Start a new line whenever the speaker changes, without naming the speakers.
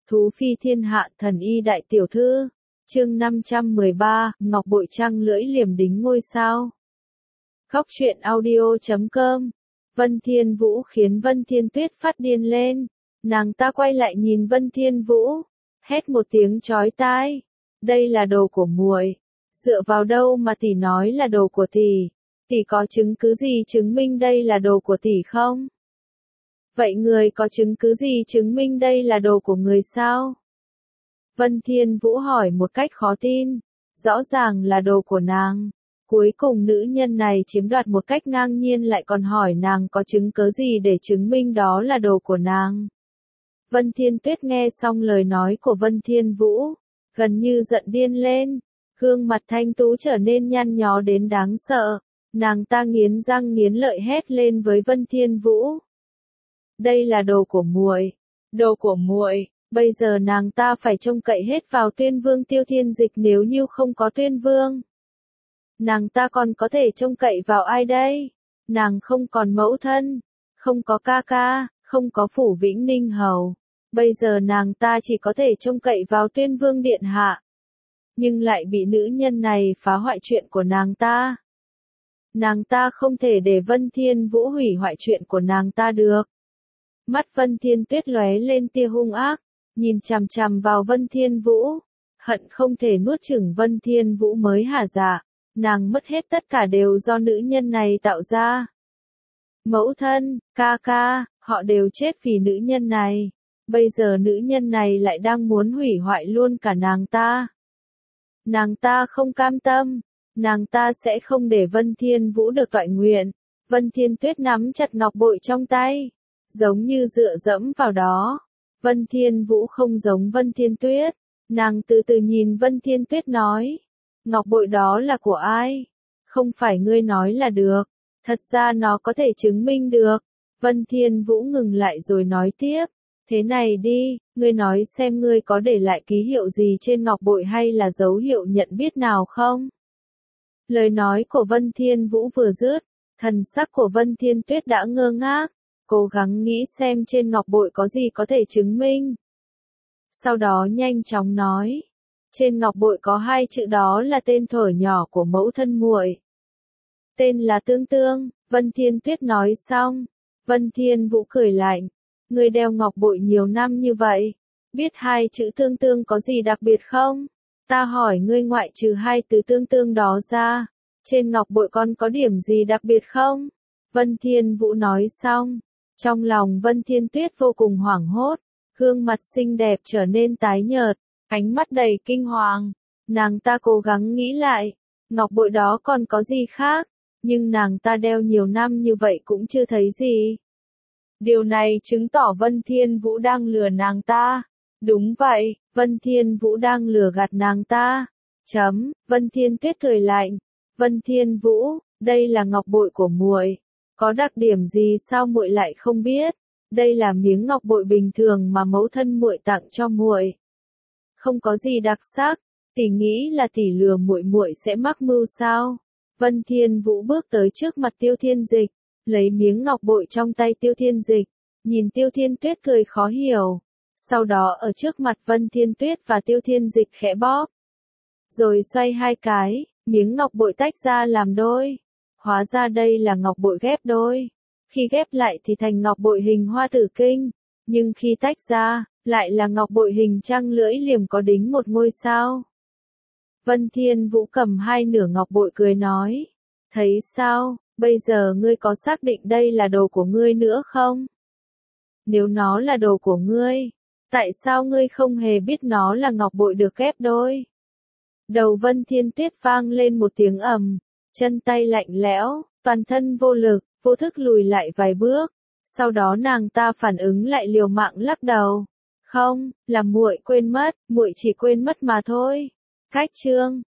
Thú phi thiên hạ thần y đại tiểu thư. Chương 513, Ngọc bội trăng lưỡi liềm đính ngôi sao. Góc truyện audio.com. Vân Thiên Vũ khiến Vân Thiên Tuyết phát điên lên. Nàng ta quay lại nhìn Vân Thiên Vũ, hét một tiếng chói tai. Đây là đồ của muội. Dựa vào đâu mà tỷ nói là đồ của tỷ? Tỷ có chứng cứ gì chứng minh đây là đồ của tỷ không? Vậy người có chứng cứ gì chứng minh đây là đồ của người sao? Vân Thiên Vũ hỏi một cách khó tin. Rõ ràng là đồ của nàng. Cuối cùng nữ nhân này chiếm đoạt một cách ngang nhiên lại còn hỏi nàng có chứng cứ gì để chứng minh đó là đồ của nàng. Vân Thiên Tuyết nghe xong lời nói của Vân Thiên Vũ, gần như giận điên lên. Gương mặt thanh tú trở nên nhăn nhó đến đáng sợ. Nàng ta nghiến răng nghiến lợi hét lên với Vân Thiên Vũ. Đây là đồ của muội, đồ của muội. Bây giờ nàng ta phải trông cậy hết vào Tuyên Vương Tiêu Thiên Dịch, nếu như không có Tuyên Vương. Nàng ta còn có thể trông cậy vào ai đây? Nàng không còn mẫu thân, không có ca ca, không có Phủ Vĩnh Ninh Hầu. Bây giờ nàng ta chỉ có thể trông cậy vào Tuyên Vương Điện Hạ. Nhưng lại bị nữ nhân này phá hoại chuyện của nàng ta. Nàng ta không thể để Vân Thiên Vũ hủy hoại chuyện của nàng ta được. Mắt Vân Thiên Tuyết lóe lên tia hung ác, nhìn chằm chằm vào Vân Thiên Vũ, hận không thể nuốt chửng Vân Thiên Vũ mới hả dạ. Nàng mất hết tất cả đều do nữ nhân này tạo ra. Mẫu thân, ca ca, họ đều chết vì nữ nhân này. Bây giờ nữ nhân này lại đang muốn hủy hoại luôn cả nàng ta. Nàng ta không cam tâm, nàng ta sẽ không để Vân Thiên Vũ được toại nguyện. Vân Thiên Tuyết nắm chặt ngọc bội trong tay, giống như dựa dẫm vào đó. Vân Thiên Vũ không giống Vân Thiên Tuyết, nàng từ từ nhìn Vân Thiên Tuyết nói. Ngọc bội đó là của ai? Không phải ngươi nói là được. Thật ra nó có thể chứng minh được. Vân Thiên Vũ ngừng lại rồi nói tiếp. Thế này đi, ngươi nói xem ngươi có để lại ký hiệu gì trên ngọc bội hay là dấu hiệu nhận biết nào không? Lời nói của Vân Thiên Vũ vừa dứt, thần sắc của Vân Thiên Tuyết đã ngơ ngác, cố gắng nghĩ xem trên ngọc bội có gì có thể chứng minh. Sau đó nhanh chóng nói. Trên ngọc bội có hai chữ, đó là tên thuở nhỏ của mẫu thân muội. Tên là Tương Tương. Vân Thiên Tuyết nói xong, Vân Thiên Vũ cười lạnh. Ngươi đeo ngọc bội nhiều năm như vậy, biết hai chữ Tương Tương có gì đặc biệt không? Ta hỏi ngươi, ngoại trừ hai từ Tương Tương đó ra, trên ngọc bội còn có điểm gì đặc biệt không? Vân Thiên Vũ nói xong, trong lòng Vân Thiên Tuyết vô cùng hoảng hốt, gương mặt xinh đẹp trở nên tái nhợt. Ánh mắt đầy kinh hoàng, nàng ta cố gắng nghĩ lại, ngọc bội đó còn có gì khác, nhưng nàng ta đeo nhiều năm như vậy cũng chưa thấy gì. Điều này chứng tỏ Vân Thiên Vũ đang lừa nàng ta. Đúng vậy, Vân Thiên Vũ đang lừa gạt nàng ta. Vân Thiên Tuyết cười lạnh. Vân Thiên Vũ, đây là ngọc bội của muội, có đặc điểm gì sao muội lại không biết? Đây là miếng ngọc bội bình thường mà mẫu thân muội tặng cho muội. Không có gì đặc sắc, tỷ nghĩ là tỷ lừa muội sẽ mắc mưu sao? Vân Thiên Vũ bước tới trước mặt Tiêu Thiên Dịch, lấy miếng ngọc bội trong tay Tiêu Thiên Dịch, nhìn Tiêu Thiên Tuyết cười khó hiểu. Sau đó ở trước mặt Vân Thiên Tuyết và Tiêu Thiên Dịch khẽ bóp. Rồi xoay hai cái, miếng ngọc bội tách ra làm đôi. Hóa ra đây là ngọc bội ghép đôi. Khi ghép lại thì thành ngọc bội hình hoa tử kinh, nhưng khi tách ra, lại là ngọc bội hình trăng lưỡi liềm có đính một ngôi sao. Vân Thiên Vũ cầm hai nửa ngọc bội cười nói. Thấy sao, bây giờ ngươi có xác định đây là đồ của ngươi nữa không? Nếu nó là đồ của ngươi, tại sao ngươi không hề biết nó là ngọc bội được ghép đôi? Đầu Vân Thiên Tuyết vang lên một tiếng ầm, chân tay lạnh lẽo, toàn thân vô lực, vô thức lùi lại vài bước. Sau đó nàng ta phản ứng lại liều mạng lắc đầu. Không, là muội quên mất, muội chỉ quên mất mà thôi. Cách chương